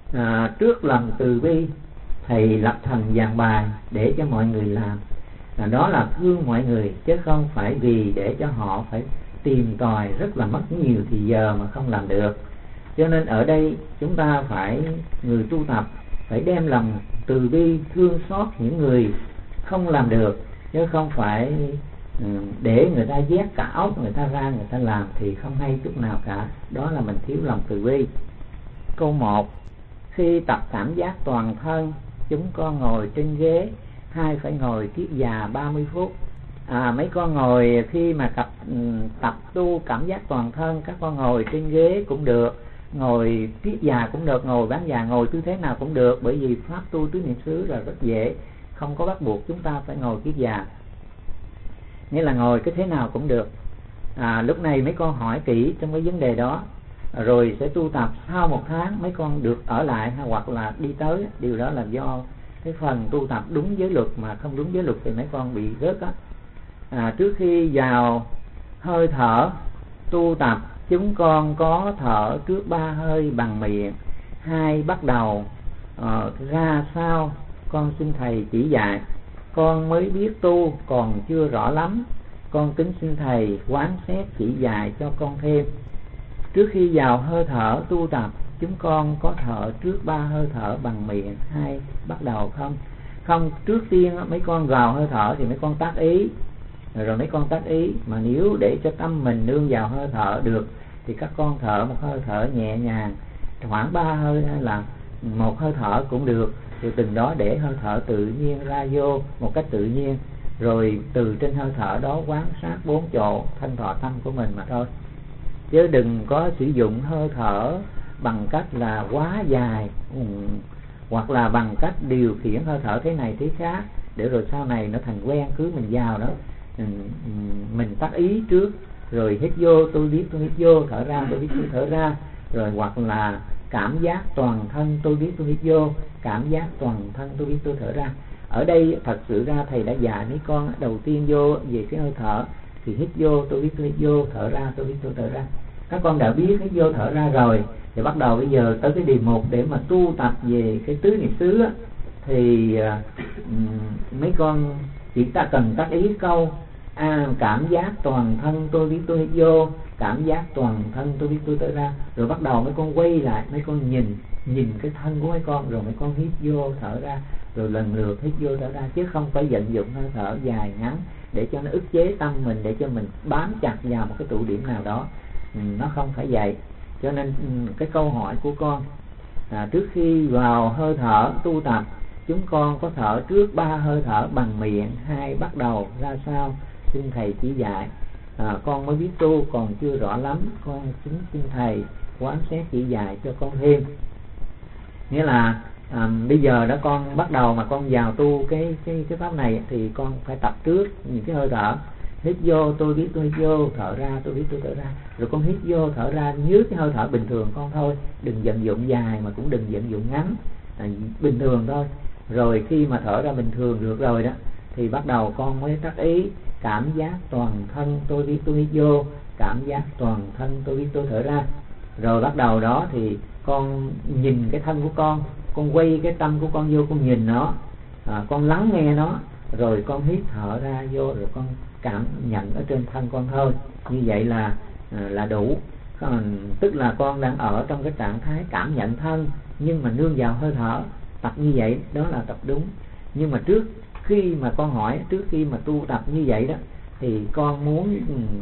trước lòng từ bi thầy lập thành dàn bài để cho mọi người làm. Đó là thương mọi người, chứ không phải vì để cho họ phải tìm tòi rất là mất nhiều thì giờ mà không làm được. Cho nên ở đây chúng ta phải, người tu tập phải đem lòng từ bi thương xót những người không làm được, chứ không phải để người ta vét cả óc người ta ra người ta làm thì không hay chút nào cả. Đó là mình thiếu lòng từ bi. Câu 1: khi tập cảm giác toàn thân, chúng con ngồi trên ghế hay phải ngồi kiết già 30 phút? Mấy con ngồi, khi mà tập tu cảm giác toàn thân, các con ngồi trên ghế cũng được, ngồi kiết già cũng được, ngồi bán già, ngồi tư thế nào cũng được. Bởi vì pháp tu tứ niệm xứ là rất dễ, không có bắt buộc chúng ta phải ngồi kiết già, nghĩa là ngồi cái thế nào cũng được. Lúc này mấy con hỏi kỹ trong cái vấn đề đó, rồi sẽ tu tập. Sau 1 tháng mấy con được ở lại hoặc là đi tới. Điều đó là do cái phần tu tập đúng giới luật, mà không đúng giới luật thì mấy con bị rớt á. Trước khi vào hơi thở tu tập, chúng con có thở trước 3 hơi bằng miệng, 2 bắt đầu ra sao con xin thầy chỉ dạy. Con mới biết tu còn chưa rõ lắm, con kính xin thầy quán xét chỉ dạy cho con thêm. Trước khi vào hơi thở tu tập, chúng con có thở trước 3 hơi thở bằng miệng, 2 bắt đầu không? Không, trước tiên mấy con vào hơi thở thì mấy con tác ý, rồi mấy con tác ý. Mà nếu để cho tâm mình nương vào hơi thở được thì các con thở một hơi thở nhẹ nhàng, khoảng 3 hơi hay là 1 hơi thở cũng được. Rồi từng đó để hơi thở tự nhiên ra vô một cách tự nhiên, rồi từ trên hơi thở đó quán sát 4 chỗ thanh thọ tâm của mình mà thôi. Chứ đừng có sử dụng hơi thở bằng cách là quá dài, hoặc là bằng cách điều khiển hơi thở thế này thế khác, để rồi sau này nó thành quen. Cứ mình vào đó mình tác ý trước, rồi hít vô tôi biết tôi hít vô, thở ra tôi biết tôi thở ra, rồi hoặc là cảm giác toàn thân tôi biết tôi hít vô, cảm giác toàn thân tôi biết tôi thở ra. Ở đây thật sự ra thầy đã dạy mấy con đầu tiên vô về cái hơi thở thì hít vô tôi biết tôi hít vô, thở ra tôi biết tôi thở ra. Các con đã biết hít vô thở ra rồi thì bắt đầu bây giờ tới cái đề mục để mà tu tập về cái tứ niệm xứ á, thì mấy con chỉ ta cần tác ý câu cảm giác toàn thân tôi biết tôi hít vô, cảm giác toàn thân tôi biết tôi thở ra. Rồi bắt đầu mấy con quay lại, mấy con nhìn cái thân của mấy con, rồi mấy con hít vô thở ra, rồi lần lượt hít vô thở ra, chứ không phải vận dụng hơi thở dài ngắn để cho nó ức chế tâm mình, để cho mình bám chặt vào một cái tụ điểm nào đó. Nó không phải vậy. Cho nên cái câu hỏi của con trước khi vào hơi thở tu tập, chúng con có thở trước 3 hơi thở bằng miệng, 2 bắt đầu ra sao xin thầy chỉ dạy. Con mới biết tu còn chưa rõ lắm, con xin thầy quán xét chỉ dạy cho con thêm. Nghĩa là bây giờ đó con bắt đầu mà con vào tu cái pháp này thì con phải tập trước những cái hơi thở. Hít vô tôi biết tôi hít vô, thở ra tôi biết tôi thở ra. Rồi con hít vô thở ra như cái hơi thở bình thường con thôi, đừng vận dụng dài mà cũng đừng vận dụng ngắn, bình thường thôi. Rồi khi mà thở ra bình thường được rồi đó thì bắt đầu con mới tác ý cảm giác toàn thân tôi biết tôi hít vô, cảm giác toàn thân tôi biết tôi thở ra. Rồi bắt đầu đó thì con nhìn cái thân của con quay cái tâm của con vô, con nhìn nó, con lắng nghe nó, rồi con hít thở ra vô, rồi con cảm nhận ở trên thân con thôi. Như vậy là đủ. Tức là con đang ở trong cái trạng thái cảm nhận thân, nhưng mà nương vào hơi thở. Tập như vậy đó là tập đúng. Nhưng mà trước khi mà con hỏi, trước khi mà tu tập như vậy đó, thì con muốn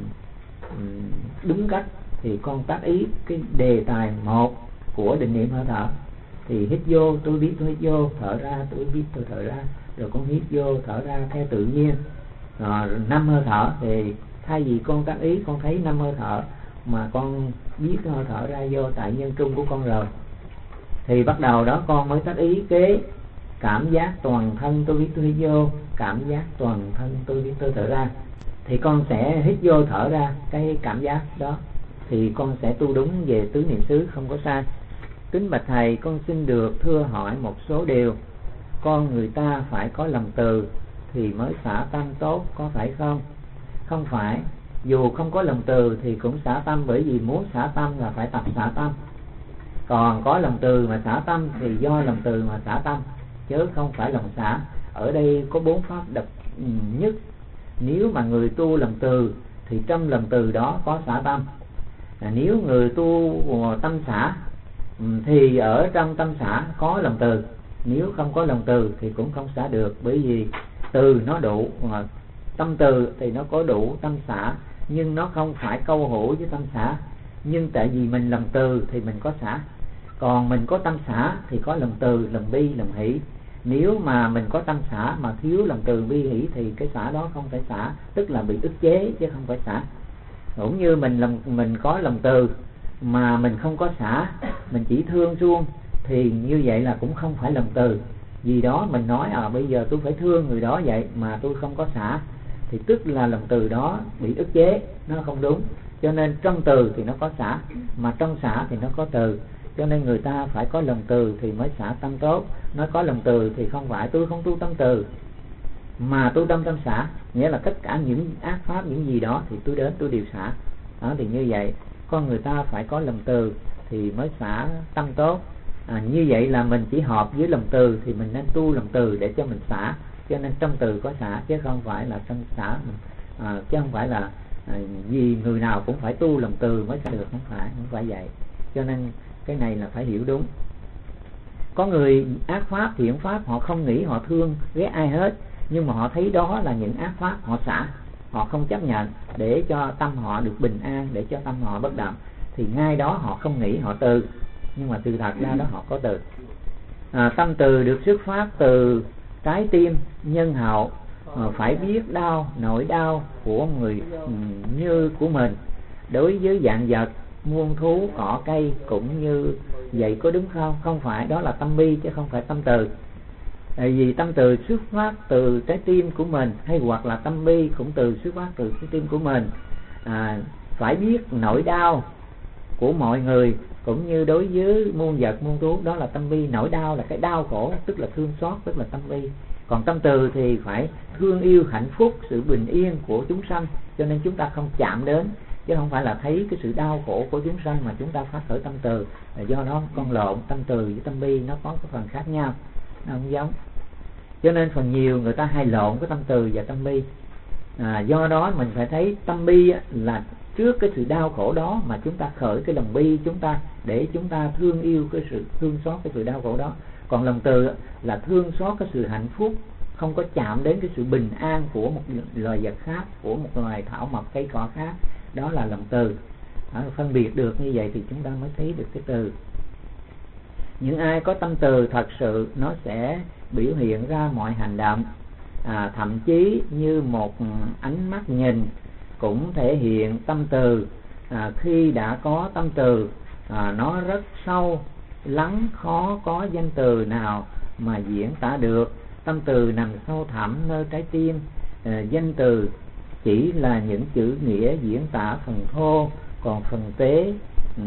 đúng cách thì con tác ý cái đề tài 1 của định niệm hơi thở. Thì hít vô tôi biết tôi hít vô, thở ra tôi biết tôi thở ra. Rồi con hít vô thở ra theo tự nhiên. 5 hơi thở thì thay vì con tác ý con thấy 5 hơi thở mà con biết hơi thở ra vô tại nhân trung của con rồi, thì bắt đầu đó con mới tác ý kế cảm giác toàn thân tôi biết tôi hít vô, cảm giác toàn thân tôi biết tôi thở ra. Thì con sẽ hít vô thở ra cái cảm giác đó, thì con sẽ tu đúng về tứ niệm xứ, không có sai. Kính bạch thầy, con xin được thưa hỏi một số điều. Con người ta phải có lòng từ thì mới xả tâm tốt, có phải không? Không phải. Dù không có lòng từ thì cũng xả tâm, bởi vì muốn xả tâm là phải tập xả tâm. Còn có lòng từ mà xả tâm thì do lòng từ mà xả tâm, chứ không phải lòng xả. Ở đây có 4 pháp độc nhất. Nếu mà người tu lòng từ thì trong lòng từ đó có xả tâm. Nếu người tu tâm xả thì ở trong tâm xả có lòng từ. Nếu không có lòng từ thì cũng không xả được, bởi vì từ nó đủ, tâm từ thì nó có đủ tâm xả, nhưng nó không phải câu hữu với tâm xả. Nhưng tại vì mình lòng từ thì mình có xả, còn mình có tâm xả thì có lòng từ, lòng bi, lòng hỷ. Nếu mà mình có tâm xả mà thiếu lòng từ bi hỷ thì cái xả đó không phải xả, tức là bị ức chế chứ không phải xả. Cũng như mình có lòng từ mà mình không có xả, mình chỉ thương suông thì như vậy là cũng không phải lòng từ. Vì đó mình nói bây giờ tôi phải thương người đó vậy mà tôi không có xả, thì tức là lòng từ đó bị ức chế, nó không đúng. Cho nên trong từ thì nó có xả, mà trong xả thì nó có từ. Cho nên người ta phải có lòng từ thì mới xả tâm tốt. Nói có lòng từ thì không phải tôi không tu tâm từ mà tu tâm xả, nghĩa là tất cả những ác pháp, những gì đó thì tôi đến tôi đều xả. Đó thì như vậy, con người ta phải có lòng từ thì mới xả tâm tốt. Như vậy là mình chỉ hợp với lòng từ thì mình nên tu lòng từ để cho mình xả. Cho nên trong từ có xả chứ không phải là trong xả chứ không phải là vì người nào cũng phải tu lòng từ mới xả được, không phải vậy. Cho nên cái này là phải hiểu đúng. Có người ác pháp, thiện pháp, họ không nghĩ họ thương ghét ai hết, nhưng mà họ thấy đó là những ác pháp, họ xả, họ không chấp nhận để cho tâm họ được bình an, để cho tâm họ bất động, thì ngay đó họ không nghĩ, họ từ. Nhưng mà từ thật ra đó họ có từ. Tâm từ được xuất phát từ trái tim nhân hậu, phải biết đau, nỗi đau của người như của mình. Đối với vạn vật, muôn thú, cỏ cây cũng như vậy, có đúng không? Không phải, đó là tâm bi chứ không phải tâm từ. Tại vì tâm từ xuất phát từ trái tim của mình, hay hoặc là tâm bi cũng xuất phát từ trái tim của mình. Phải biết nỗi đau của mọi người cũng như đối với muôn vật, muôn thú, đó là tâm bi. Nỗi đau là cái đau khổ, tức là thương xót, tức là tâm bi. Còn tâm từ thì phải thương yêu hạnh phúc, sự bình yên của chúng sanh. Cho nên chúng ta không chạm đến, chứ không phải là thấy cái sự đau khổ của chúng sanh mà chúng ta phát khởi tâm từ. Do đó con lộn tâm từ với tâm bi, nó có cái phần khác nhau, nó không giống. Cho nên phần nhiều người ta hay lộn cái tâm từ và tâm bi. Do đó mình phải thấy tâm bi là trước cái sự đau khổ đó mà chúng ta khởi cái lòng bi chúng ta, để chúng ta thương yêu cái sự thương xót cái sự đau khổ đó. Còn lòng từ là thương xót cái sự hạnh phúc, không có chạm đến cái sự bình an của một loài vật khác, của một loài thảo mộc cây cỏ khác. Đó là lòng từ. Phân biệt được như vậy thì chúng ta mới thấy được cái từ. Những ai có tâm từ thật sự, nó sẽ biểu hiện ra mọi hành động, thậm chí như một ánh mắt nhìn cũng thể hiện tâm từ. Khi đã có tâm từ, nó rất sâu lắng, khó có danh từ nào mà diễn tả được. Tâm từ nằm sâu thẳm nơi trái tim. Danh từ chỉ là những chữ nghĩa diễn tả phần thô, còn phần tế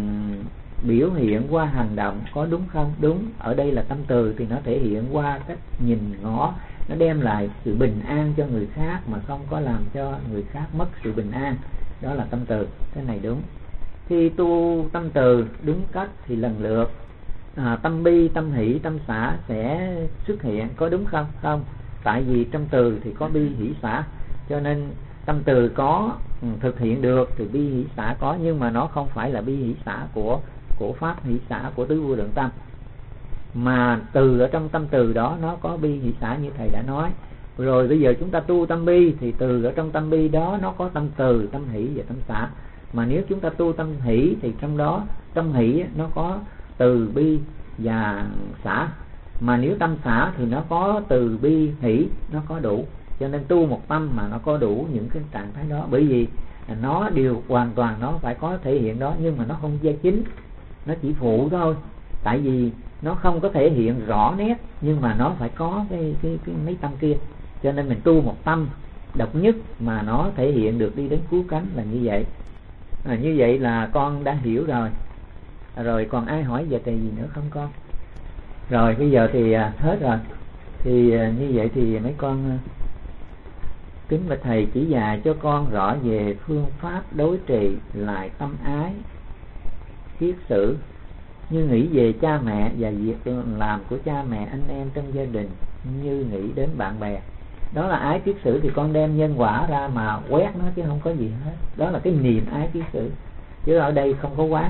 biểu hiện qua hành động, có đúng không? Đúng. Ở đây là tâm từ thì nó thể hiện qua cách nhìn ngó, nó đem lại sự bình an cho người khác mà không có làm cho người khác mất sự bình an. Đó là tâm từ. Cái này đúng. Khi tu tâm từ đúng cách thì lần lượt tâm bi, tâm hỷ, tâm xả sẽ xuất hiện, có đúng không? Không. Tại vì trong từ thì có bi hỷ xả, cho nên tâm từ có thực hiện được thì bi hỷ xả có, nhưng mà nó không phải là bi hỷ xả của pháp hỷ xả của tứ vô lượng tâm, mà từ ở trong tâm từ đó nó có bi hỷ xả như thầy đã nói. Rồi bây giờ chúng ta tu tâm bi thì từ ở trong tâm bi đó nó có tâm từ, tâm hỷ và tâm xả. Mà nếu chúng ta tu tâm hỷ thì trong đó tâm hỷ nó có từ bi và xả, mà nếu tâm xả thì nó có từ bi hỷ, nó có đủ. Cho nên tu một tâm mà nó có đủ những cái trạng thái đó, bởi vì nó đều hoàn toàn nó phải có thể hiện đó, nhưng mà nó không gia chính, nó chỉ phụ thôi. Tại vì nó không có thể hiện rõ nét, nhưng mà nó phải có cái mấy tâm kia. Cho nên mình tu một tâm độc nhất mà nó thể hiện được đi đến cứu cánh là như vậy. Như vậy là con đã hiểu rồi. Rồi còn ai hỏi về thầy gì nữa không con? Rồi bây giờ thì hết rồi. Thì như vậy thì mấy con kính bạch thầy chỉ dạy cho con rõ về phương pháp đối trị lại tâm ái, kiết sử như nghĩ về cha mẹ và việc làm của cha mẹ anh em trong gia đình, như nghĩ đến bạn bè. Đó là ái kiết sử, thì con đem nhân quả ra mà quét nó chứ không có gì hết. Đó là cái niệm ái kiết sử, chứ ở đây không có quán.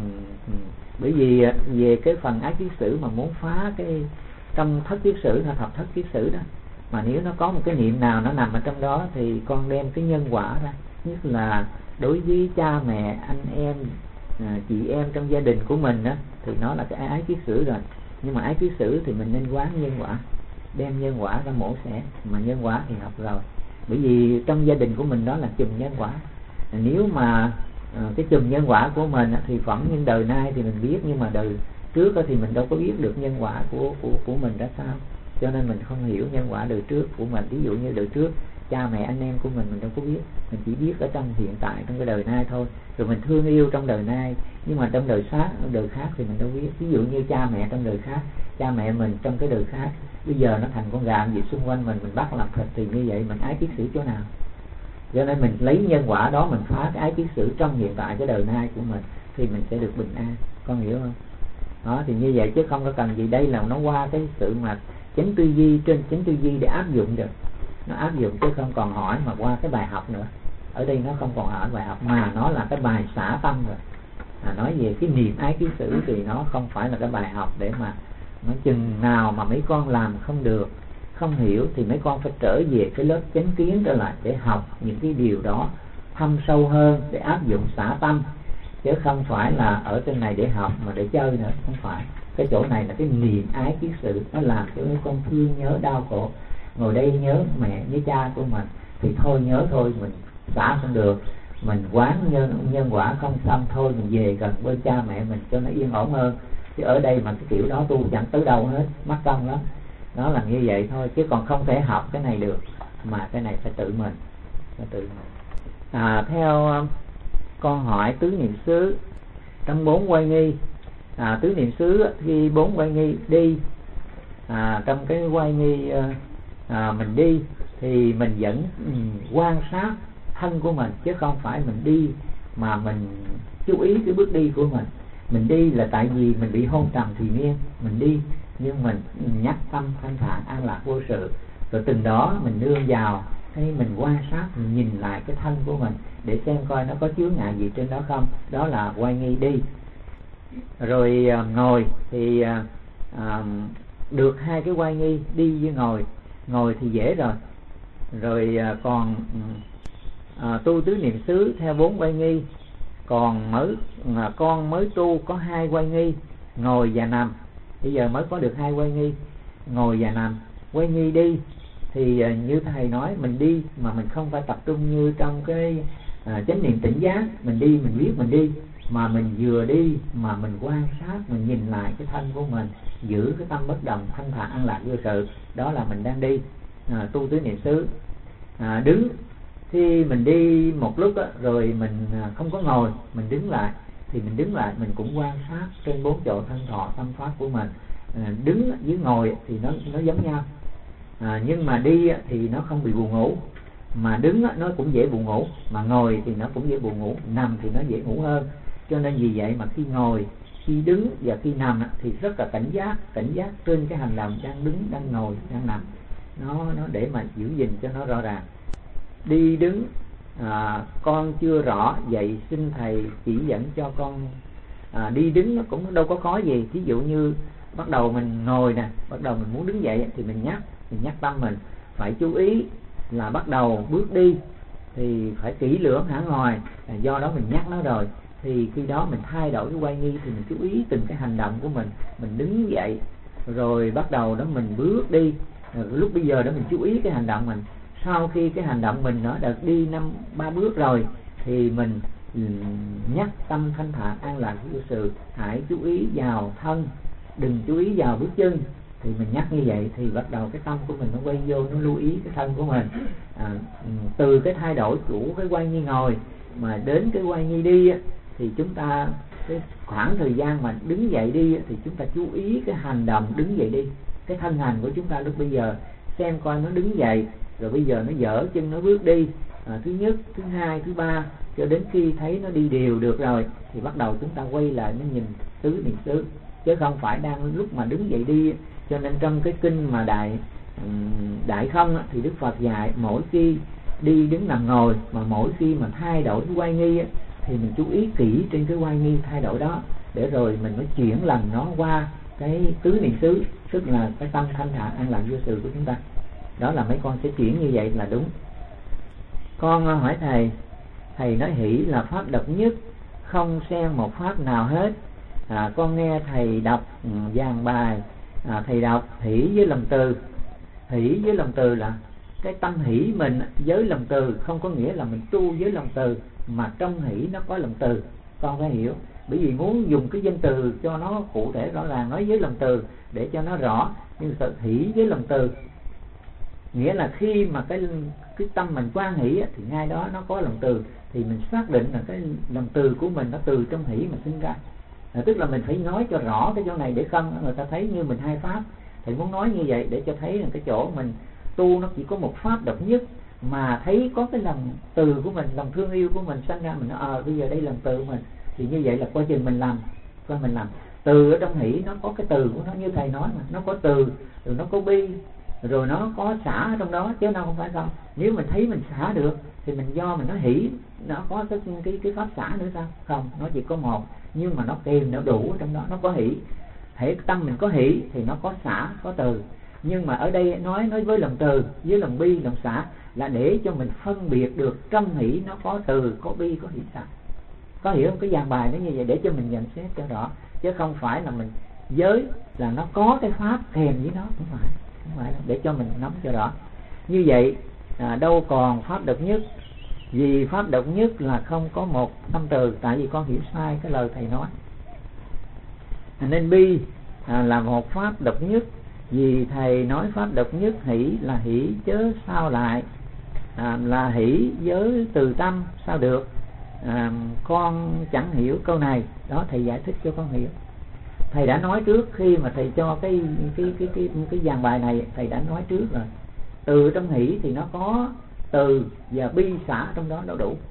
Bởi vì về cái phần ái kiết sử mà muốn phá cái trong thất kiết sử hay thập thất kiết sử đó, mà nếu nó có một cái niệm nào nó nằm ở trong đó thì con đem cái nhân quả ra, nhất là đối với cha mẹ anh em chị em trong gia đình của mình đó, thì nó là cái ái kiết sử rồi. Nhưng mà ái kiết sử thì mình nên quán nhân quả, đem nhân quả ra mổ xẻ. Mà nhân quả thì học rồi, bởi vì trong gia đình của mình đó là chùm nhân quả. Nếu mà cái chùm nhân quả của mình thì phỏng những đời nay thì mình biết, nhưng mà đời trước thì mình đâu có biết được nhân quả của mình ra sao, cho nên mình không hiểu nhân quả đời trước của mình. Ví dụ như đời trước cha mẹ anh em của mình đâu có biết, mình chỉ biết ở trong hiện tại, trong cái đời nay thôi. Rồi mình thương yêu trong đời nay, nhưng mà trong đời khác thì mình đâu biết. Ví dụ như cha mẹ trong đời khác, cha mẹ mình trong cái đời khác, bây giờ nó thành con gà gì xung quanh mình bắt làm thịt, thì như vậy mình ái kiết sử chỗ nào? Cho nên mình lấy nhân quả đó mình phá cái ái kiết sử trong hiện tại cái đời nay của mình, thì mình sẽ được bình an. Con hiểu không? Đó, thì như vậy chứ không có cần gì. Đây là nó qua cái sự mà chánh tư duy, trên chánh tư duy để áp dụng được. Nó áp dụng chứ không còn hỏi mà qua cái bài học nữa. Ở đây nó không còn hỏi bài học mà nó là cái bài xả tâm rồi. Nói về cái niệm ái kiết sử thì nó không phải là cái bài học để mà nói chừng nào mà mấy con làm không được, không hiểu, thì mấy con phải trở về cái lớp chánh kiến trở lại để học những cái điều đó thâm sâu hơn, để áp dụng xả tâm, chứ không phải là ở trên này để học mà để chơi nữa. Không phải. Cái chỗ này là cái niệm ái kiết sử, nó làm cho mấy con thương nhớ đau khổ. Ngồi đây nhớ mẹ với cha của mình thì thôi nhớ thôi, mình xả không được, mình quán nhân quả không xong, thôi mình về gần bên cha mẹ mình cho nó yên ổn hơn. Chứ ở đây mà cái kiểu đó tu chẳng tới đâu hết, mất công lắm. Nó là như vậy thôi, chứ còn không thể học cái này được, mà cái này phải tự mình. Theo con hỏi tứ niệm xứ trong 4 quay nghi, tứ niệm xứ khi 4 quay nghi đi, trong cái quay nghi mình đi thì mình vẫn quan sát thân của mình, chứ không phải mình đi mà mình chú ý cái bước đi của mình. Mình đi là tại vì mình bị hôn trầm thì miên, mình đi nhưng mình nhắc tâm thanh thản an lạc vô sự. Rồi từng đó mình nương vào hay mình quan sát, mình nhìn lại cái thân của mình để xem coi nó có chướng ngại gì trên đó không. Đó là quay nghi đi. Rồi ngồi thì được 2 cái quay nghi, đi với ngồi. Ngồi thì dễ rồi. Rồi còn tu tứ niệm xứ theo 4 quay nghi, còn con mới tu có 2 quay nghi, ngồi và nằm. Bây giờ mới có được 2 quay nghi, ngồi và nằm. Quay nghi đi thì như thầy nói, mình đi mà mình không phải tập trung như trong cái chánh niệm tỉnh giác. Mình đi mình biết mình đi, mà mình vừa đi mà mình quan sát, mình nhìn lại cái thân của mình, giữ cái tâm bất động thanh thản an lạc vô sự. Đó là mình đang đi, tu tứ niệm xứ. Đứng khi mình đi một lúc rồi mình không có ngồi, mình đứng lại, thì mình đứng lại mình cũng quan sát trên 4 chỗ thân thọ tâm pháp của mình. Đứng với ngồi thì nó giống nhau, nhưng mà đi thì nó không bị buồn ngủ, mà đứng nó cũng dễ buồn ngủ, mà ngồi thì nó cũng dễ buồn ngủ, nằm thì nó dễ ngủ hơn. Cho nên vì vậy mà khi ngồi, khi đứng và khi nằm thì rất là cảnh giác trên cái hành động đang đứng, đang ngồi, đang nằm, nó để mà giữ gìn cho nó rõ ràng. Đi đứng con chưa rõ, vậy xin thầy chỉ dẫn cho con. Đi đứng nó cũng đâu có khó gì. Ví dụ như bắt đầu mình ngồi nè, bắt đầu mình muốn đứng dậy thì mình nhắc tâm mình phải chú ý là bắt đầu bước đi thì phải kỹ lưỡng hẳn hoài. Do đó mình nhắc nó rồi, thì khi đó mình thay đổi cái quay nghi, thì mình chú ý từng cái hành động của mình. Mình đứng dậy rồi bắt đầu đó mình bước đi, lúc bây giờ đó mình chú ý cái hành động mình. Sau khi cái hành động mình nó được đi 3 bước rồi thì mình nhắc tâm thanh thản an lạc vô sự, hãy chú ý vào thân, đừng chú ý vào bước chân. Thì mình nhắc như vậy thì bắt đầu cái tâm của mình nó quay vô, nó lưu ý cái thân của mình. Từ cái thay đổi của cái quay nghi ngồi mà đến cái quay nghi đi thì chúng ta cái khoảng thời gian mà đứng dậy đi thì chúng ta chú ý cái hành động đứng dậy đi, cái thân hành của chúng ta lúc bây giờ, xem coi nó đứng dậy rồi bây giờ nó dở chân nó bước đi, thứ nhất, thứ hai, thứ ba, cho đến khi thấy nó đi đều được rồi thì bắt đầu chúng ta quay lại, nó nhìn tứ niệm xứ, chứ không phải đang lúc mà đứng dậy đi. Cho nên trong cái kinh mà đại không thì Đức Phật dạy mỗi khi đi đứng nằm ngồi, mà mỗi khi mà thay đổi cái oai nghi thì mình chú ý kỹ trên cái oai nghi thay đổi đó, để rồi mình mới chuyển lần nó qua cái tứ niệm xứ, tức là cái tâm thanh thản an lạc vô sự của chúng ta. Đó là mấy con sẽ chuyển như vậy là đúng. Con hỏi thầy nói hỷ là pháp độc nhất, không xen một pháp nào hết. Con nghe thầy đọc dàn bài, thầy đọc hỷ với lòng từ. Hỷ với lòng từ là cái tâm hỷ mình với lòng từ, không có nghĩa là mình tu với lòng từ, mà trong hỷ nó có lòng từ. Con phải hiểu, bởi vì muốn dùng cái danh từ cho nó cụ thể rõ ràng, nói với lòng từ để cho nó rõ. Nhưng sự hỷ với lòng từ nghĩa là khi mà cái tâm mình quan hỷ thì ngay đó nó có lòng từ, thì mình xác định là cái lòng từ của mình nó từ trong hỷ mà sinh ra. Tức là mình phải nói cho rõ cái chỗ này để không người ta thấy như mình hai pháp. Thầy muốn nói như vậy để cho thấy là cái chỗ mình tu nó chỉ có một pháp độc nhất, mà thấy có cái lòng từ của mình, lòng thương yêu của mình sanh ra, mình nói bây giờ đây là lòng từ của mình, thì như vậy là quá trình mình làm, coi mình làm từ ở trong hỷ nó có cái từ của nó, như thầy nói mà, nó có từ, rồi nó có bi, rồi nó có xả ở trong đó, chứ đâu không phải không. Nếu mình thấy mình xả được thì mình do mình nói hỷ nó có cái pháp xả nữa sao? Không, nó chỉ có một, nhưng mà nó kèm nó đủ ở trong đó, nó có hỷ. Thể tâm mình có hỷ thì nó có xả, có từ. Nhưng mà ở đây nói với lòng từ, với lòng bi, lòng xả là để cho mình phân biệt được trong hỷ nó có từ, có bi, có hỷ xả. Có hiểu không? Cái dàn bài nó như vậy để cho mình nhận xét cho rõ, chứ không phải là mình giới là nó có cái pháp kèm với nó, không phải để cho mình nắm cho rõ. Như vậy đâu còn pháp độc nhất, vì pháp độc nhất là không có một tâm từ. Tại vì con hiểu sai cái lời thầy nói, nên bi là một pháp độc nhất. Vì thầy nói pháp độc nhất hỷ là hỷ chớ sao lại, là hỷ với từ tâm sao được. Con chẳng hiểu câu này đó, thầy giải thích cho con hiểu. Thầy đã nói trước khi mà thầy cho cái dàn bài này, thầy đã nói trước rồi. Từ trong hỷ thì nó có từ và bi xả trong đó nó đủ.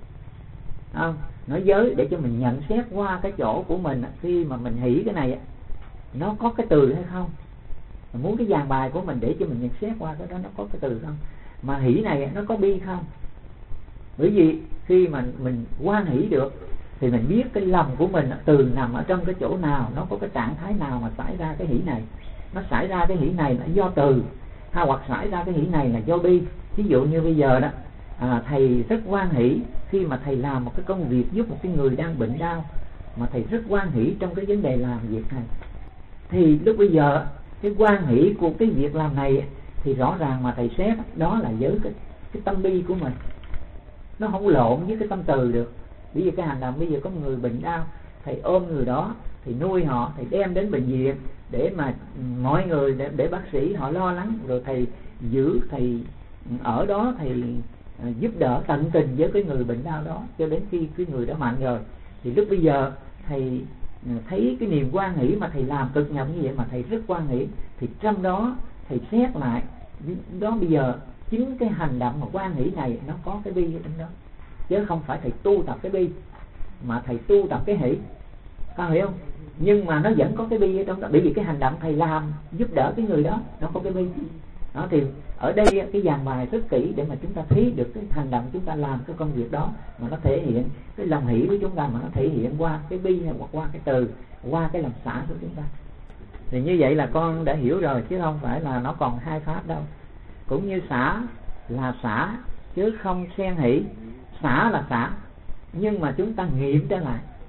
Nói giới để cho mình nhận xét qua cái chỗ của mình, khi mà mình hỷ cái này nó có cái từ hay không. Mình muốn cái dàn bài của mình để cho mình nhận xét qua cái đó nó có cái từ không, mà hỷ này nó có bi không. Bởi vì khi mà mình quan hỷ được thì mình biết cái lòng của mình từ nằm ở trong cái chỗ nào, nó có cái trạng thái nào mà xảy ra cái hỷ này. Nó xảy ra cái hỷ này là do từ, hoặc xảy ra cái hỷ này là do bi. Ví dụ như bây giờ đó, thầy rất hoan hỷ khi mà thầy làm một cái công việc giúp một cái người đang bệnh đau, mà thầy rất hoan hỷ trong cái vấn đề làm việc này, thì lúc bây giờ cái hoan hỷ của cái việc làm này thì rõ ràng mà thầy xét đó là với cái tâm bi của mình, nó không lộn với cái tâm từ được. Bởi vì cái hành động bây giờ có người bệnh đau, thầy ôm người đó, thì nuôi họ, thầy đem đến bệnh viện để mà mọi người, để bác sĩ họ lo lắng, rồi thầy giữ, thầy ở đó, thầy giúp đỡ tận tình với cái người bệnh đau đó cho đến khi cái người đó mạnh rồi. Thì lúc bây giờ thầy thấy cái niềm hoan hỷ mà thầy làm cực nhọc như vậy mà thầy rất hoan hỷ, thì trong đó thầy xét lại đó, bây giờ chính cái hành động mà hoan hỷ này nó có cái bi ở trong đó, chứ không phải thầy tu tập cái bi mà thầy tu tập cái hỷ. Có hiểu không? Nhưng mà nó vẫn có cái bi ở trong đó, bởi vì cái hành động thầy làm giúp đỡ cái người đó nó có cái bi đó. Thì ở đây cái dàn bài rất kỹ để mà chúng ta thấy được cái hành động chúng ta làm cái công việc đó mà nó thể hiện cái lòng hỷ của chúng ta, mà nó thể hiện qua cái bi hoặc qua cái từ, qua cái lòng xả của chúng ta. Thì như vậy là con đã hiểu rồi, chứ không phải là nó còn hai pháp đâu. Cũng như xả là xả chứ không xen hỷ. Xả là xả, nhưng mà chúng ta nghiệm trở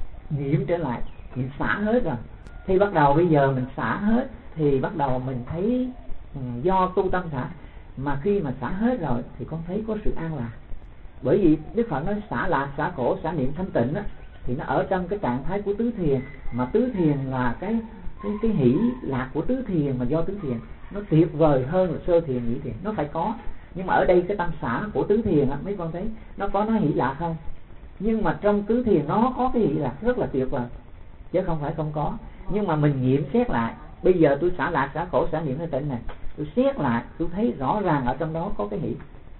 lại, mình xả hết rồi. Thì bắt đầu bây giờ mình xả hết thì bắt đầu mình thấy do tu tâm xả. Mà khi mà xả hết rồi thì con thấy có sự an lạc. Bởi vì Đức Phật nói xả lạc, xả khổ, xả niệm thanh tịnh á, thì nó ở trong cái trạng thái của tứ thiền. Mà tứ thiền là cái hỷ lạc của tứ thiền, mà do tứ thiền nó tuyệt vời hơn là sơ thiền, nhị thiền, nó phải có. Nhưng mà ở đây cái tâm xả của tứ thiền á, mấy con thấy nó có hỷ lạc không? Nhưng mà trong tứ thiền nó có cái hỷ lạc rất là tuyệt vời, chứ không phải không có. Nhưng mà mình nghiệm xét lại, bây giờ tôi xả lạc, xả khổ, xả niệm thanh tịnh này, tôi xét lại, tôi thấy rõ ràng ở trong đó có cái hỷ,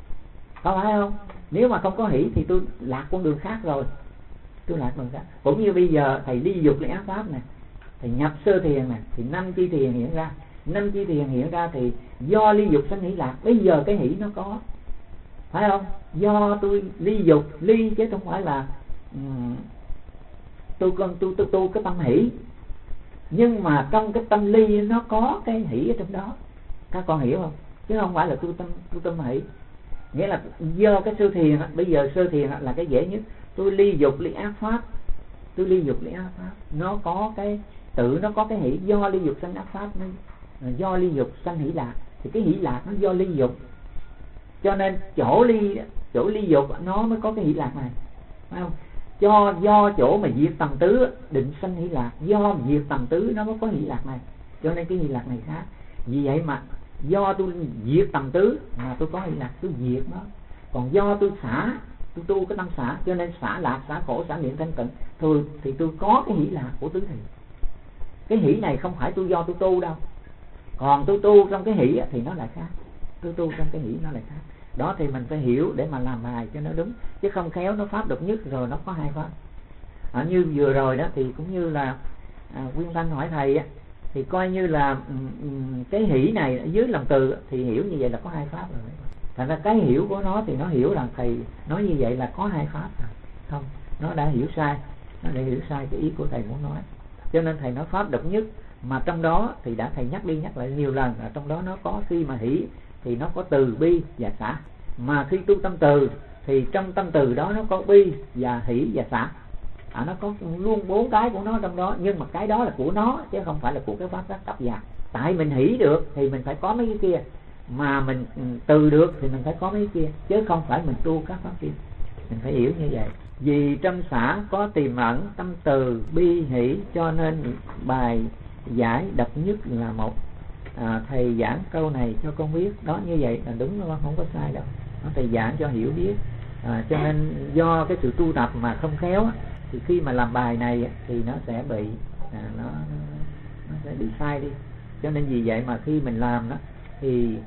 có phải không? Nếu mà không có hỷ thì tôi lạc con đường khác rồi, tôi lạc đường khác. Cũng như bây giờ thầy ly dục lấy ác pháp này, thì nhập sơ thiền này thì 5 chi thiền hiện ra. 5 chi thiền hiện ra thì do ly dục sanh hỷ lạc. Bây giờ cái hỷ nó có, phải không? Do tôi ly dục, ly chứ không phải là tôi cái tâm hỷ, nhưng mà trong cái tâm ly nó có cái hỷ ở trong đó, các con hiểu không? Chứ không phải là tôi tâm hỷ. Nghĩa là do cái sơ thiền, bây giờ sơ thiền là cái dễ nhất. Tôi ly dục ly ác pháp, tôi ly dục ly ác pháp, nó có cái tự nó có cái hỷ, do ly dục sanh ác pháp, do ly dục sanh hỷ lạc. Thì cái hỷ lạc nó do ly dục, cho nên chỗ ly dục nó mới có cái hỷ lạc này, phải không? Do chỗ mà diệt tầm tứ định sanh hỷ lạc, do diệt tầm tứ nó mới có hỷ lạc này, cho nên cái hỷ lạc này khác. Vì vậy mà do tôi diệt tầm tứ mà tôi có hỷ lạc, tôi diệt nó. Còn do tôi xả, tôi tu cái tâm xả, cho nên xả lạc, xả khổ, xả niệm thanh tịnh, thì tôi có cái hỷ lạc của tứ thiền. Cái hỷ này không phải do tôi tu đâu, còn tôi tu trong cái hỷ thì nó lại khác. Tôi tu trong cái hỷ nó lại khác. Đó thì mình phải hiểu để mà làm bài cho nó đúng, chứ không khéo nó pháp độc nhất rồi nó có hai pháp. Như vừa rồi đó thì cũng như là Quyên Thanh hỏi thầy á, thì coi như là cái hỷ này dưới lòng từ thì hiểu như vậy là có hai pháp rồi. Thành ra cái hiểu của nó thì nó hiểu là thầy nói như vậy là có hai pháp rồi. Không, nó đã hiểu sai, cái ý của thầy muốn nói. Cho nên thầy nói pháp độc nhất, mà trong đó thì đã thầy nhắc đi nhắc lại nhiều lần là trong đó nó có, khi mà hỷ thì nó có từ bi và xả. Mà khi tu tâm từ thì trong tâm từ đó nó có bi và hỷ và xả. Nó có luôn 4 cái của nó trong đó, nhưng mà cái đó là của nó chứ không phải là của cái pháp tác tập giả. Tại mình hỷ được thì mình phải có mấy cái kia, mà mình từ được thì mình phải có mấy cái kia, chứ không phải mình tu các pháp kia. Mình phải hiểu như vậy. Vì trong xả có tiềm ẩn tâm từ bi hỷ, cho nên bài giải độc nhất là một. Thầy giảng câu này cho con biết đó, như vậy là đúng, nó không có sai đâu. Thầy giảng cho hiểu biết. Cho nên do cái sự tu tập mà không khéo thì khi mà làm bài này thì nó sẽ bị nó sẽ bị sai đi. Cho nên vì vậy mà khi mình làm đó thì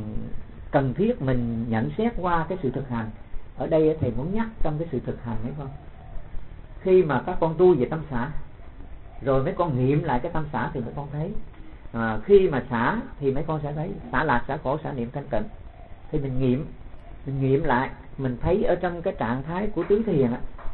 cần thiết mình nhận xét qua cái sự thực hành. Ở đây thầy muốn nhắc trong cái sự thực hành đấy không? Khi mà các con tu về tâm xả rồi mấy con nghiệm lại cái tâm xả thì mấy con thấy khi mà xả thì mấy con sẽ thấy xả lạc, xả khổ, xả niệm thanh tịnh. Thì mình nghiệm lại, mình thấy ở trong cái trạng thái của tứ thiền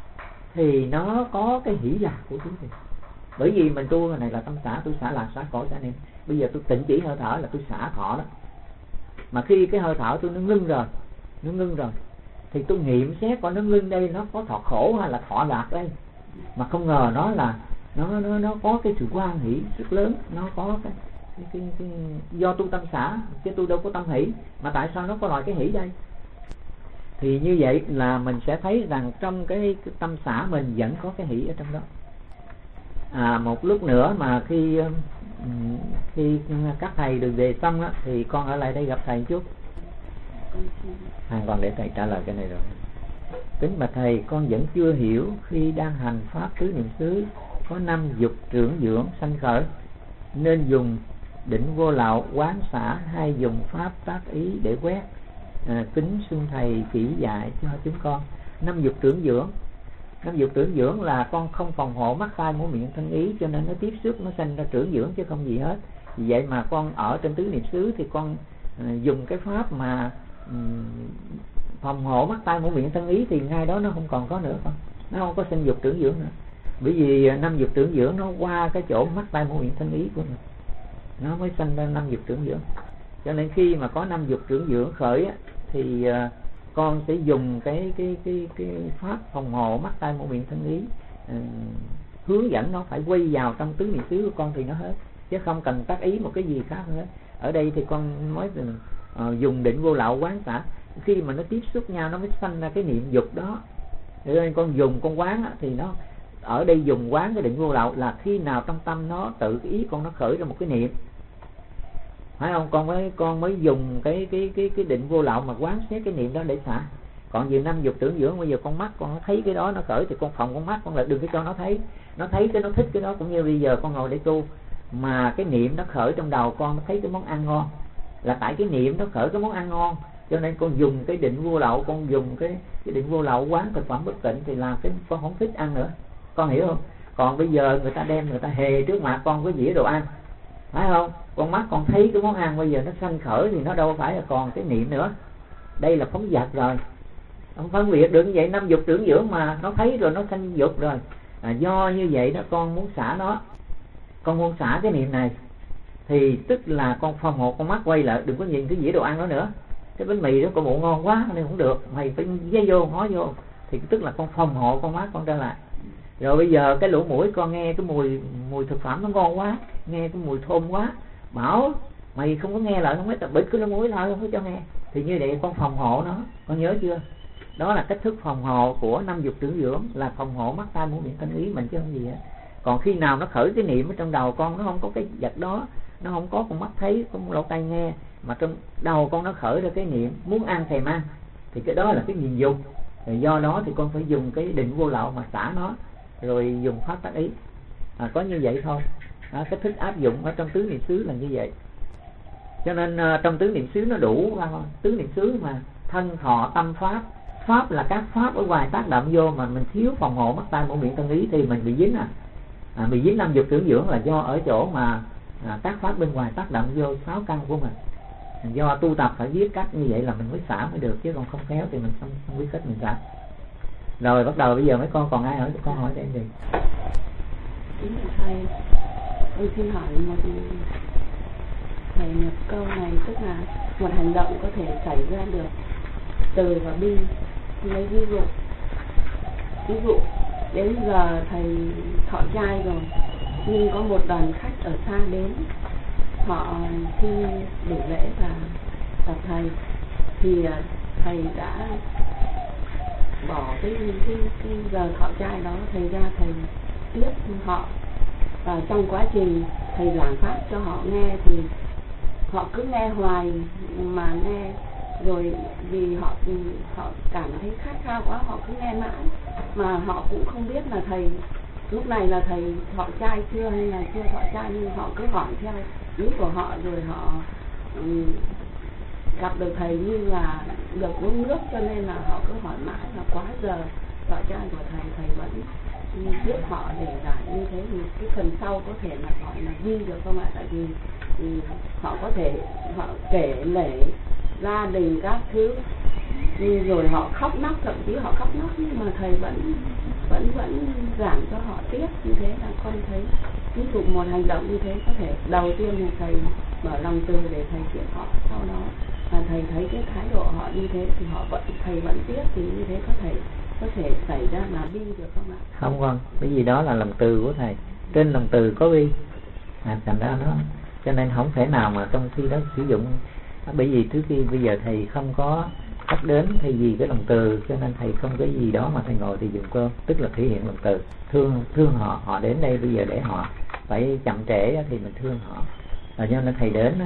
thì nó có cái hỷ lạc của tứ thiền. Bởi vì mình tu cái này là tâm xả, tôi xả lạc, xả khổ, xả niệm. Bây giờ tôi tịnh chỉ hơi thở là tôi xả thọ đó. Mà khi cái hơi thở tôi nó ngưng rồi thì tôi nghiệm xét coi nó ngưng đây nó có thọ khổ hay là thọ lạc đây. Mà không ngờ nó là nó có cái sự hoan hỷ rất lớn, nó có cái do tu tâm xả chứ tôi đâu có tâm hỷ, mà tại sao nó có loại cái hỷ đây? Thì như vậy là mình sẽ thấy rằng trong cái tâm xả mình vẫn có cái hỷ ở trong đó. Một lúc nữa mà khi các thầy được về xong á, thì con ở lại đây gặp thầy một chút. Còn để thầy trả lời cái này rồi. Kính bạch thầy, con vẫn chưa hiểu khi đang hành pháp tứ niệm xứ có 5 dục trưởng dưỡng sanh khởi, nên dùng định vô lậu quán xả hay dùng pháp tác ý để quét. Kính xin thầy chỉ dạy cho chúng con. 5 dục trưởng dưỡng là con không phòng hộ mắt tai mũi miệng thân ý, cho nên nó tiếp xúc nó sanh ra trưởng dưỡng chứ không gì hết. Vì vậy mà con ở trên tứ niệm xứ thì con dùng cái pháp mà phòng hộ mắt tai mũi miệng thân ý thì ngay đó nó không còn có nữa, nó không có sinh dục trưởng dưỡng nữa. Bởi vì 5 dục trưởng dưỡng nó qua cái chỗ mắt tai mũi miệng thân ý của mình, nó mới sanh ra 5 dục trưởng dưỡng. Cho nên khi mà có 5 dục trưởng dưỡng khởi thì con sẽ dùng cái pháp phòng hộ mắt tai mũi miệng thân ý, hướng dẫn nó phải quay vào trong tứ niệm xứ của con thì nó hết, chứ không cần tác ý một cái gì khác nữa. Ở đây thì con nói dùng định vô lậu quán xả, khi mà nó tiếp xúc nhau nó mới sanh ra cái niệm dục đó. Nên con dùng con quán thì nó ở đây dùng quán cái định vô lậu là khi nào trong tâm nó tự cái ý con nó khởi ra một cái niệm, phải không? Con mới dùng cái định vô lậu mà quán xét cái niệm đó để xả. Còn về 5 dục trưởng dưỡng, bây giờ con mắt con thấy cái đó nó khởi thì con phòng con mắt con lại đừng có cho nó thấy cái nó thích cái đó. Cũng như bây giờ con ngồi để tu mà cái niệm nó khởi trong đầu con, nó thấy cái món ăn ngon là tại cái niệm nó khởi cái món ăn ngon, cho nên con dùng cái định vô lậu, con dùng cái định vô lậu quán thực phẩm bất tịnh thì làm cái con không thích ăn nữa, con hiểu không? Còn bây giờ người ta đem người ta hề trước mặt con cái dĩa đồ ăn, phải không? Con mắt con thấy cái món ăn bây giờ nó sanh khởi thì nó đâu phải là còn cái niệm nữa. Đây là phóng dật rồi, không phân biệt được như vậy. Năm dục tưởng dưỡng mà nó thấy rồi nó sanh dục rồi. Do như vậy đó con muốn xả nó, con muốn xả cái niệm này thì tức là con phòng hộ con mắt quay lại, đừng có nhìn cái dĩa đồ ăn đó nữa. Cái bánh mì đó có bộ ngon quá nên không được, mày phải dây vô ngó vô, thì tức là con phòng hộ con mắt con trở lại. Rồi bây giờ cái lỗ mũi con nghe cái mùi thực phẩm nó ngon quá, nghe cái mùi thơm quá, bảo mày không có nghe lại, không biết là bịt cái lỗ mũi lại, không có cho nghe. Thì như vậy con phòng hộ nó, con nhớ chưa? Đó là cách thức phòng hộ của năm dục tưởng dưỡng, là phòng hộ mắt tai mũi miệng thân ý mình chứ không gì hết. Còn khi nào nó khởi cái niệm ở trong đầu con, nó không có cái vật đó, nó không có con mắt thấy, con lỗ tai nghe, mà trong đầu con nó khởi ra cái niệm muốn ăn thèm ăn, thì cái đó là cái nghiền dục. Rồi do đó thì con phải dùng cái định vô lậu mà xả nó, rồi dùng pháp tác ý. Có như vậy thôi. Cách thức áp dụng ở trong tứ niệm xứ là như vậy. Cho nên trong tứ niệm xứ nó đủ. Tứ niệm xứ mà thân thọ tâm pháp, pháp là các pháp ở ngoài tác động vô, mà mình thiếu phòng hộ mắt tai mũi miệng thân ý thì mình bị dính. Bị dính năm dục tưởng dưỡng là do ở chỗ mà các pháp bên ngoài tác động vô sáu căn của mình. Do tu tập phải biết cách như vậy là mình mới xả mới được, chứ còn không khéo thì mình không biết cách mình xả. Rồi bắt đầu bây giờ mấy con còn ai hỏi con hỏi em gì? Kính thưa thầy, tôi xin hỏi một câu này, tức là một hành động có thể xảy ra được từ và bi. Lấy ví dụ đến giờ thầy thọ trai rồi, nhưng có một đoàn khách ở xa đến, họ xin đủ lễ và tập thầy, thì thầy đã bỏ cái giờ thọ trai đó, thầy ra thầy tiếp họ, và trong quá trình thầy giảng pháp cho họ nghe thì họ cứ nghe hoài mà nghe, rồi vì họ cảm thấy khát khao quá, họ cứ nghe mãi mà họ cũng không biết là thầy lúc này là thầy thọ trai chưa hay là chưa thọ trai, nhưng họ cứ hỏi theo ý của họ, rồi họ gặp được thầy như là được uống nước, cho nên là họ cứ hỏi mãi, là quá giờ thọ trai của thầy vẫn giúp họ để giải như thế. Thì cái phần sau có thể là gọi là ghi được không ạ? Tại vì họ có thể họ kể lể gia đình các thứ, rồi họ khóc nóc, thậm chí họ khóc nóc, nhưng mà thầy vẫn giảng cho họ tiếp. Như thế là con thấy ví dụ một hành động như thế có thể đầu tiên là thầy mở lòng từ để thầy tiếp họ, sau đó và thầy thấy cái thái độ họ như thế thì thầy vẫn tiếp, thì như thế có thể xảy ra là bi được không ạ? Không con, cái gì đó là lòng từ của thầy, trên lòng từ có bi, thành ra nó, cho nên không thể nào mà trong khi đó sử dụng. Bởi vì thứ khi bây giờ thầy không có khách đến thay vì cái lòng từ, cho nên thầy không cái gì đó mà thầy ngồi thì dùng cơm, tức là thể hiện lòng từ, thương họ đến đây bây giờ để họ phải chậm trễ thì mình thương họ. Cho nên thầy đến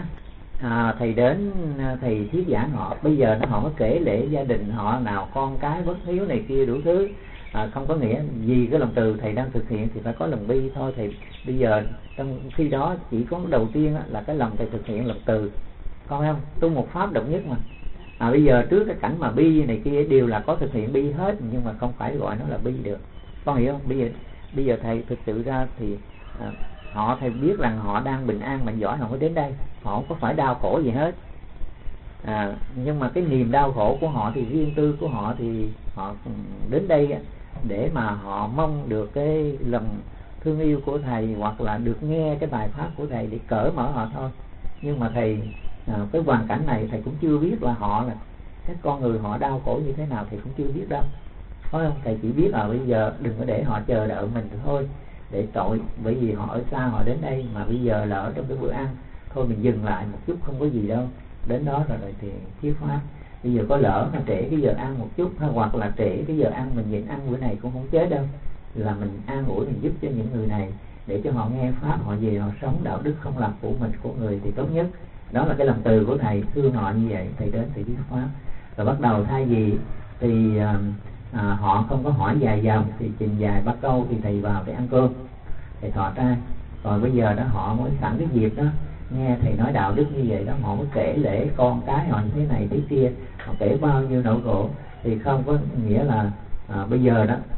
thầy thuyết giảng họ, bây giờ họ có kể lễ gia đình họ nào con cái bất hiếu này kia đủ thứ, không có nghĩa vì cái lòng từ thầy đang thực hiện thì phải có lòng bi thôi. Thì bây giờ trong khi đó chỉ có đầu tiên là cái lòng thầy thực hiện lòng từ, con thấy không? Tu một pháp độc nhất mà. Bây giờ trước cái cảnh mà bi này kia đều là có thực hiện bi hết, nhưng mà không phải gọi nó là bi được, con hiểu không? Bây giờ thầy thực sự ra thì thầy biết rằng họ đang bình an mạnh giỏi, họ mới đến đây, họ không có phải đau khổ gì hết. Nhưng mà cái niềm đau khổ của họ thì riêng tư của họ, thì họ đến đây để mà họ mong được cái lòng thương yêu của thầy, hoặc là được nghe cái bài pháp của thầy để cởi mở họ thôi. Nhưng mà thầy cái hoàn cảnh này thầy cũng chưa biết là họ là cái con người họ đau khổ như thế nào, thầy cũng chưa biết đâu, phải không? Thầy chỉ biết là bây giờ đừng có để họ chờ đợi mình thôi, để tội, bởi vì họ ở xa họ đến đây mà bây giờ là ở trong cái bữa ăn thôi, mình dừng lại một chút không có gì đâu, đến đó rồi thì thuyết pháp. Bây giờ có lỡ mà trễ cái giờ ăn một chút, hay hoặc là trễ cái giờ ăn mình nhịn ăn bữa này cũng không chết đâu, là mình an ủi, mình giúp cho những người này để cho họ nghe pháp, họ về họ sống đạo đức không làm của mình của người thì tốt nhất. Đó là cái lòng từ của thầy, thương họ như vậy. Thầy đến thầy thuyết pháp, rồi bắt đầu thay vì thì họ không có hỏi dài dòng thì trình dài bắt câu thì thầy vào để ăn cơm, thầy thọ trai. Rồi bây giờ đó họ mới sẵn cái dịp đó nghe thầy nói đạo đức như vậy đó, họ mới kể lễ con cái họ như thế này thế kia, họ kể bao nhiêu nỗi khổ, thì không có nghĩa là bây giờ đó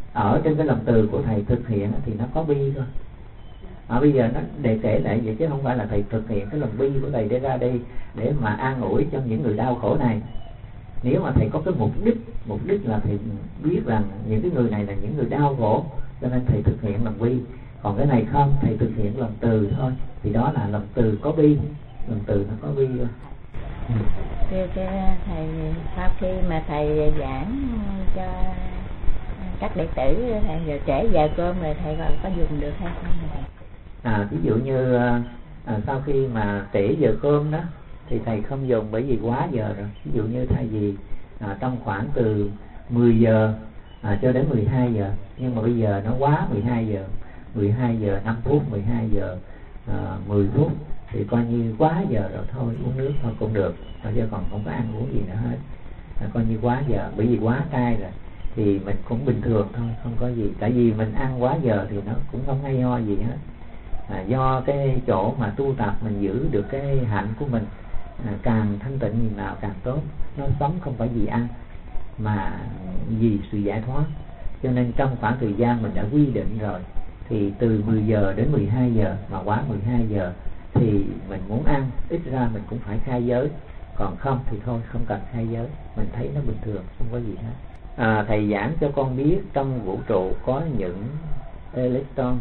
ở trên cái lòng từ của thầy thực hiện thì nó có bi thôi. Bây giờ nó để kể lại vậy chứ không phải là thầy thực hiện cái lòng bi của thầy để ra đây để mà an ủi cho những người đau khổ này. Nếu mà thầy có cái mục đích là thầy biết rằng những cái người này là những người đau khổ, cho nên thầy thực hiện lòng bi. Còn cái này không, thầy thực hiện lòng từ thôi, thì đó là lòng từ có bi, lòng từ nó có bi thôi. Thưa thầy, sau khi mà thầy giảng cho các đệ tử thầy rồi trễ giờ cơm rồi thầy còn có dùng được hay không? Ví dụ như sau khi mà trễ giờ cơm đó thì thầy không dùng, bởi vì quá giờ rồi. Ví dụ như thay vì trong khoảng từ 10 giờ cho đến 12 giờ, nhưng mà bây giờ nó quá 12 giờ 5 phút, 12 giờ 10 phút thì coi như quá giờ rồi, thôi uống nước thôi cũng được, chứ còn không có ăn uống gì nữa hết, coi như quá giờ. Bởi vì quá cai rồi thì mình cũng bình thường thôi, không có gì. Tại vì mình ăn quá giờ thì nó cũng không hay ho gì hết. Do cái chỗ mà tu tập mình giữ được cái hạnh của mình, càng thanh tịnh như nào càng tốt. Nó sống không phải vì ăn mà vì sự giải thoát. Cho nên trong khoảng thời gian mình đã quy định rồi, thì từ 10 giờ đến 12 giờ, mà quá 12 giờ thì mình muốn ăn, ít ra mình cũng phải khai giới. Còn không thì thôi, không cần khai giới, mình thấy nó bình thường, không có gì hết. Thầy giảng cho con biết trong vũ trụ có những electron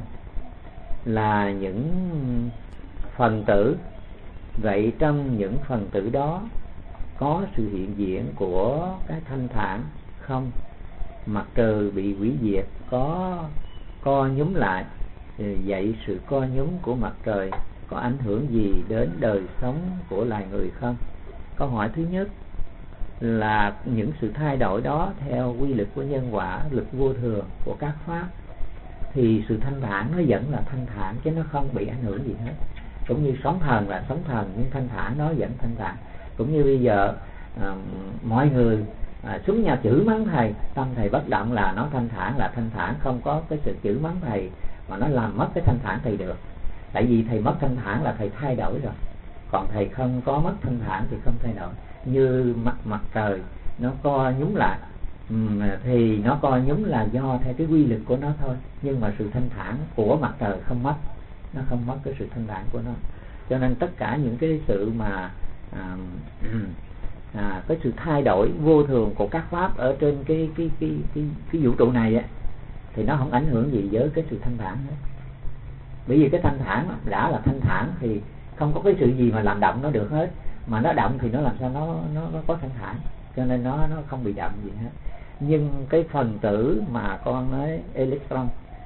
là những phần tử. Vậy trong những phần tử đó có sự hiện diện của cái thanh thản không? Mặt trời bị hủy diệt có co nhúm lại, vậy sự co nhúm của mặt trời có ảnh hưởng gì đến đời sống của loài người không? Câu hỏi thứ nhất là những sự thay đổi đó theo quy luật của nhân quả, lực vô thường của các pháp, thì sự thanh thản nó vẫn là thanh thản chứ nó không bị ảnh hưởng gì hết. Cũng như sóng thần là sóng thần, nhưng thanh thản nó vẫn thanh thản. Cũng như bây giờ mọi người xuống nhà chửi mắng thầy, tâm thầy bất động là nó thanh thản, là thanh thản, không có cái sự chửi mắng thầy mà nó làm mất cái thanh thản thầy được. Tại vì thầy mất thanh thản là thầy thay đổi rồi, còn thầy không có mất thanh thản thì không thay đổi. Như mặt trời nó co nhúm lại, thì nó co nhúm là do theo cái quy luật của nó thôi, nhưng mà sự thanh thản của mặt trời không mất, nó không mất cái sự thanh thản của nó. Cho nên tất cả những cái sự mà cái sự thay đổi vô thường của các pháp ở trên cái vũ trụ này á, thì nó không ảnh hưởng gì với cái sự thanh thản hết. Bởi vì cái thanh thản đã là thanh thản thì không có cái sự gì mà làm động nó được hết, mà nó động thì nó làm sao nó có thanh thản, cho nên nó không bị động gì hết. Nhưng cái phần tử mà con nói electron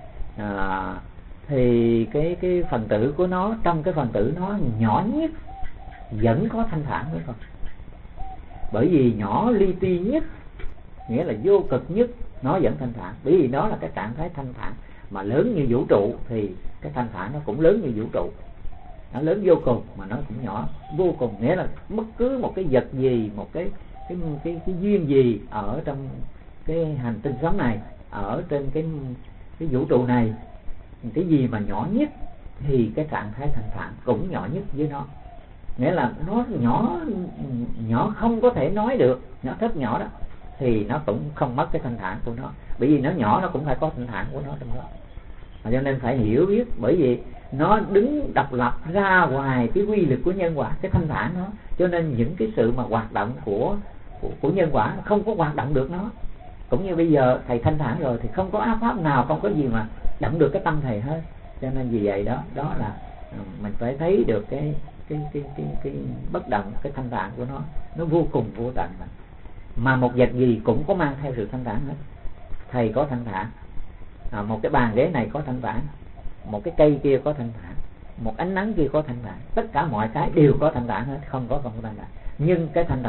thì cái phần tử của nó, trong cái phần tử nó nhỏ nhất vẫn có thanh thản nữa con. Bởi vì nhỏ li ti nhất, nghĩa là vô cực nhất, nó vẫn thanh thản. Bởi vì đó là cái trạng thái thanh thản. Mà lớn như vũ trụ thì cái thanh thản nó cũng lớn như vũ trụ, nó lớn vô cùng mà nó cũng nhỏ vô cùng. Nghĩa là bất cứ một cái vật gì, một cái duyên gì ở trong cái hành tinh sống này, ở trên cái vũ trụ này, cái gì mà nhỏ nhất thì cái trạng thái thanh thản cũng nhỏ nhất với nó. Nghĩa là nó nhỏ không có thể nói được, nó rất nhỏ đó, thì nó cũng không mất cái thanh thản của nó. Bởi vì nó nhỏ nó cũng phải có thanh thản của nó trong đó. Cho nên phải hiểu biết, bởi vì nó đứng độc lập ra ngoài cái quy luật của nhân quả, cái thanh thản nó. Cho nên những cái sự mà hoạt động của nhân quả không có hoạt động được nó. Cũng như bây giờ thầy thanh thản rồi thì không có ác pháp nào, không có gì mà động được cái tâm thầy hết. Cho nên vì vậy đó là mình phải thấy được cái bất động, cái thanh thản của nó vô cùng vô tận. Mà một vật gì cũng có mang theo sự thanh thản hết. Thầy có thanh thản, một cái bàn ghế này có thanh thản, một cái cây kia có thanh thản, một ánh nắng kia có thanh thản, tất cả mọi cái đều có thanh thản hết, không có thanh thản. Nhưng cái thanh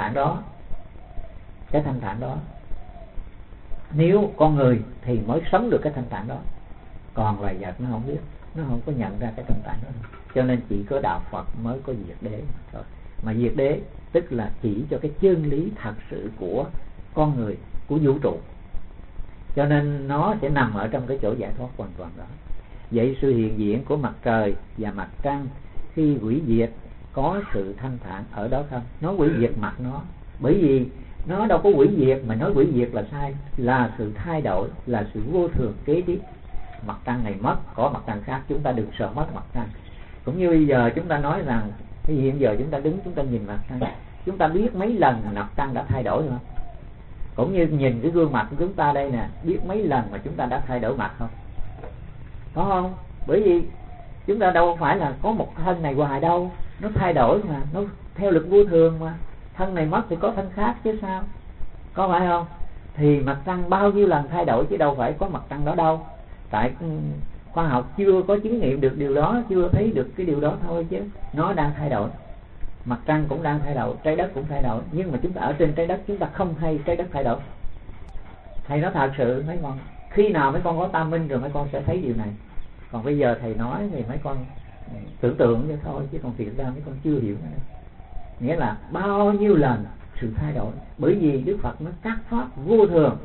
thản đó nếu con người thì mới sống được cái thanh thản đó, còn loài vật nó không biết, nó không có nhận ra cái thanh thản đó. Cho nên chỉ có đạo Phật mới có diệt đế thôi. Mà diệt đế tức là chỉ cho cái chân lý thật sự của con người, của vũ trụ. Cho nên nó sẽ nằm ở trong cái chỗ giải thoát hoàn toàn đó. Vậy sự hiện diện của mặt trời và mặt trăng khi hủy diệt có sự thanh thản ở đó không? Nó hủy diệt mặt nó. Bởi vì Nó đâu có hủy diệt, mà nói hủy diệt là sai, là sự thay đổi, là sự vô thường kế tiếp. Mặt trăng này mất, có mặt trăng khác, chúng ta đừng sợ mất mặt trăng. Cũng như bây giờ chúng ta nói rằng hiện giờ chúng ta đứng, chúng ta nhìn mặt trăng, chúng ta biết mấy lần mặt trăng đã thay đổi không? Cũng như nhìn cái gương mặt của chúng ta đây nè, biết mấy lần mà chúng ta đã thay đổi mặt không? Có không? Bởi vì chúng ta đâu phải là có một thân này hoài đâu, nó thay đổi mà, nó theo lực vô thường mà. Thân này mất thì có thân khác chứ sao, có phải không? Thì mặt trăng bao nhiêu lần thay đổi chứ đâu phải có mặt trăng đó đâu. Tại khoa học chưa có chứng nghiệm được điều đó, chưa thấy được cái điều đó thôi, chứ nó đang thay đổi. Mặt trăng cũng đang thay đổi, trái đất cũng thay đổi, nhưng mà chúng ta ở trên trái đất chúng ta không hay trái đất thay đổi. Thầy nói thật sự mấy con, khi nào mấy con có tam minh rồi mấy con sẽ thấy điều này. Còn bây giờ thầy nói thì mấy con tưởng tượng vậy thôi, chứ còn thiệt ra mấy con chưa hiểu nữa. Nghĩa là bao nhiêu lần sự thay đổi, bởi vì Đức Phật nó các pháp vô thường,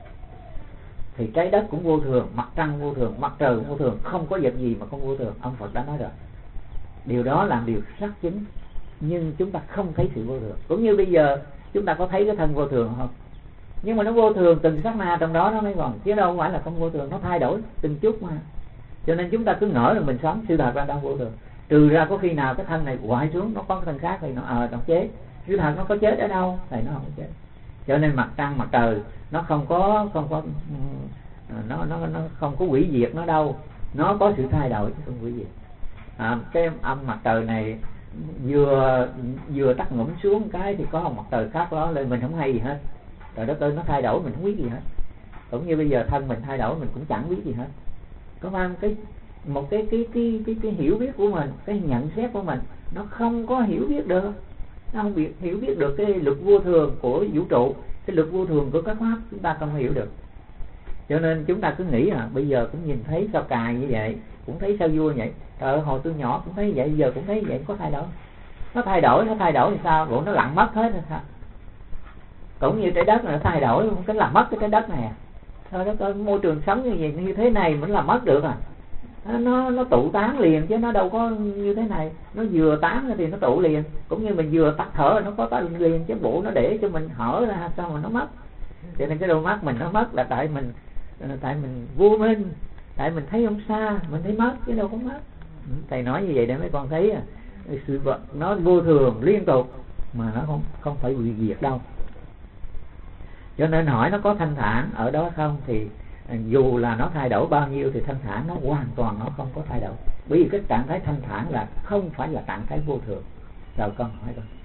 thì trái đất cũng vô thường, mặt trăng vô thường, mặt trời cũng vô thường, không có vật gì mà không vô thường. Ông Phật đã nói rồi, điều đó làm điều xác chứng, nhưng chúng ta không thấy sự vô thường. Cũng như bây giờ chúng ta có thấy cái thân vô thường không? Nhưng mà nó vô thường từng sát na trong đó nó mới còn, chứ đâu phải là không vô thường, nó thay đổi từng chút mà. Cho nên chúng ta cứ ngỡ là mình sống, sự thật ra đang vô thường. Trừ ra có khi nào cái thân này hoại xuống, nó có cái thân khác thì nó chết. Sự thật nó có chết ở đâu? Thầy nó không chết. Cho nên mặt trăng, mặt trời nó không có nó không có hủy diệt nó đâu, nó có sự thay đổi chứ không hủy diệt. Cái âm mặt trời này vừa tắt ngủm xuống cái thì có một mặt trời khác đó lên, mình không hay gì hết. Trời đất ơi, nó thay đổi mình không biết gì hết. Cũng như bây giờ thân mình thay đổi mình cũng chẳng biết gì hết. Có mang một cái hiểu biết của mình, cái nhận xét của mình nó không có hiểu biết được, nó không hiểu biết được cái luật vô thường của vũ trụ, cái luật vô thường của các pháp chúng ta không hiểu được. Cho nên chúng ta cứ nghĩ bây giờ cũng nhìn thấy sao cài như vậy, cũng thấy sao vua vậy. Trời ơi, hồi tôi nhỏ cũng thấy vậy, giờ cũng thấy vậy, có thay đổi. Nó thay đổi thì sao? Bộ nó lặn mất hết rồi sao? Cũng như trái đất này nó thay đổi, cái làm mất cái trái đất này. Thôi đó, coi môi trường sống như vậy, như thế này mình làm mất được nó tụ tán liền, chứ nó đâu có như thế này. Nó vừa tán thì nó tụ liền, cũng như mình vừa tắt thở nó có tắt liền, chứ bộ nó để cho mình hở ra sao mà nó mất. Cho nên cái đôi mắt mình nó mất là tại mình vô minh, tại mình thấy không xa, mình thấy mất chứ đâu có mất. Thầy nói như vậy để mấy con thấy sự vật nó vô thường liên tục mà nó không phải hủy diệt đâu. Cho nên hỏi nó có thanh thản ở đó không, thì dù là nó thay đổi bao nhiêu thì thanh thản nó hoàn toàn nó không có thay đổi. Bởi vì cái trạng thái thanh thản là không phải là trạng thái vô thường. Rồi con hỏi con,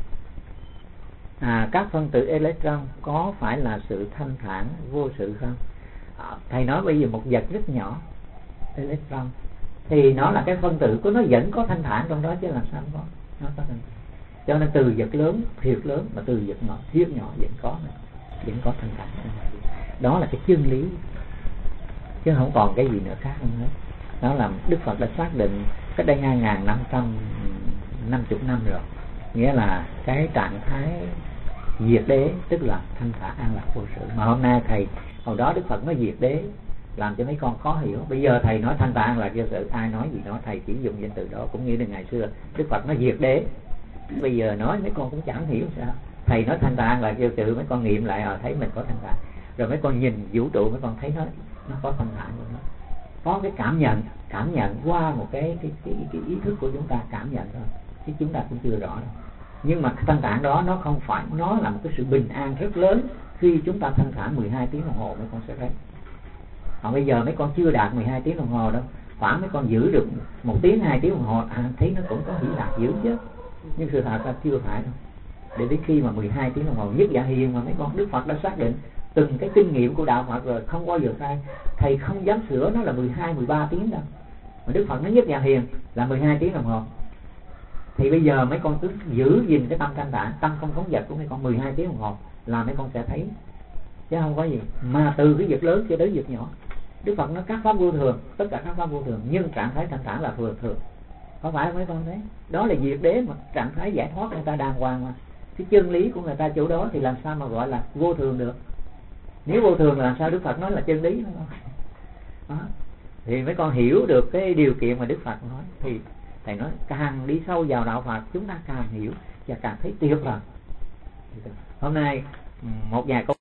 các phân tử electron có phải là sự thanh thản vô sự không? Thầy nói bây giờ một vật rất nhỏ electron thì nó là cái phân tử của nó vẫn có thanh thản trong đó chứ làm sao không có. Nó có thanh thản. Cho nên từ vật lớn thiệt lớn mà từ vật nhỏ thiệt nhỏ vẫn có thanh thản. Đó là cái chân lý, chứ không còn cái gì nữa khác hơn hết. Đó là Đức Phật đã xác định cách đây 2550 năm rồi. Nghĩa là cái trạng thái diệt đế tức là thanh thản an lạc vô sự. Mà hôm nay thầy, hồi đó Đức Phật nói diệt đế làm cho mấy con khó hiểu. Bây giờ thầy nói thanh thản an lạc vô sự, ai nói gì đó thầy chỉ dùng danh từ đó. Cũng như ngày xưa Đức Phật nói diệt đế, bây giờ nói mấy con cũng chẳng hiểu sao. Thầy nói thanh thản an lạc vô sự, mấy con nghiệm lại thấy mình có thanh thản. Rồi mấy con nhìn vũ trụ mấy con thấy nó có thanh thản của nó. Có cái cảm nhận qua một cái ý thức của chúng ta cảm nhận thôi, chứ chúng ta cũng chưa rõ đâu. Nhưng mà thanh thản đó nó không phải, nó là một cái sự bình an rất lớn. Khi chúng ta thanh thản 12 tiếng đồng hồ mấy con sẽ thấy. Còn bây giờ mấy con chưa đạt 12 tiếng đồng hồ đâu, khoảng mấy con giữ được 1 tiếng 2 tiếng đồng hồ thấy nó cũng có hỷ lạc dữ chứ. Nhưng sự thật là chưa phải đâu. Để đến khi mà 12 tiếng đồng hồ nhất dạ hiền mà mấy con, Đức Phật đã xác định từng cái kinh nghiệm của đạo Phật rồi, không bao giờ sai. Thầy không dám sửa nó là 12-13 tiếng đâu. Mà Đức Phật nói nhất dạ hiền là 12 tiếng đồng hồ. Thì bây giờ mấy con cứ giữ gìn cái tâm thanh thản, tâm không phóng dật của mấy con 12 tiếng đồng hồ là mấy con sẽ thấy, chứ không có gì. Mà từ cái việc lớn cho đến việc nhỏ, Đức Phật nói các pháp vô thường, tất cả các pháp vô thường, nhưng trạng thái thanh thản là thường thường. Có phải mấy con thấy? Đó là diệt đế mà, trạng thái giải thoát người ta đàng hoàng mà. Cái chân lý của người ta chỗ đó thì làm sao mà gọi là vô thường được? Nếu vô thường là làm sao Đức Phật nói là chân lý đó. Thì mấy con hiểu được cái điều kiện mà Đức Phật nói. Thì thầy nói càng đi sâu vào đạo Phật chúng ta càng hiểu và càng thấy tuyệt vời. Hôm nay một vài câu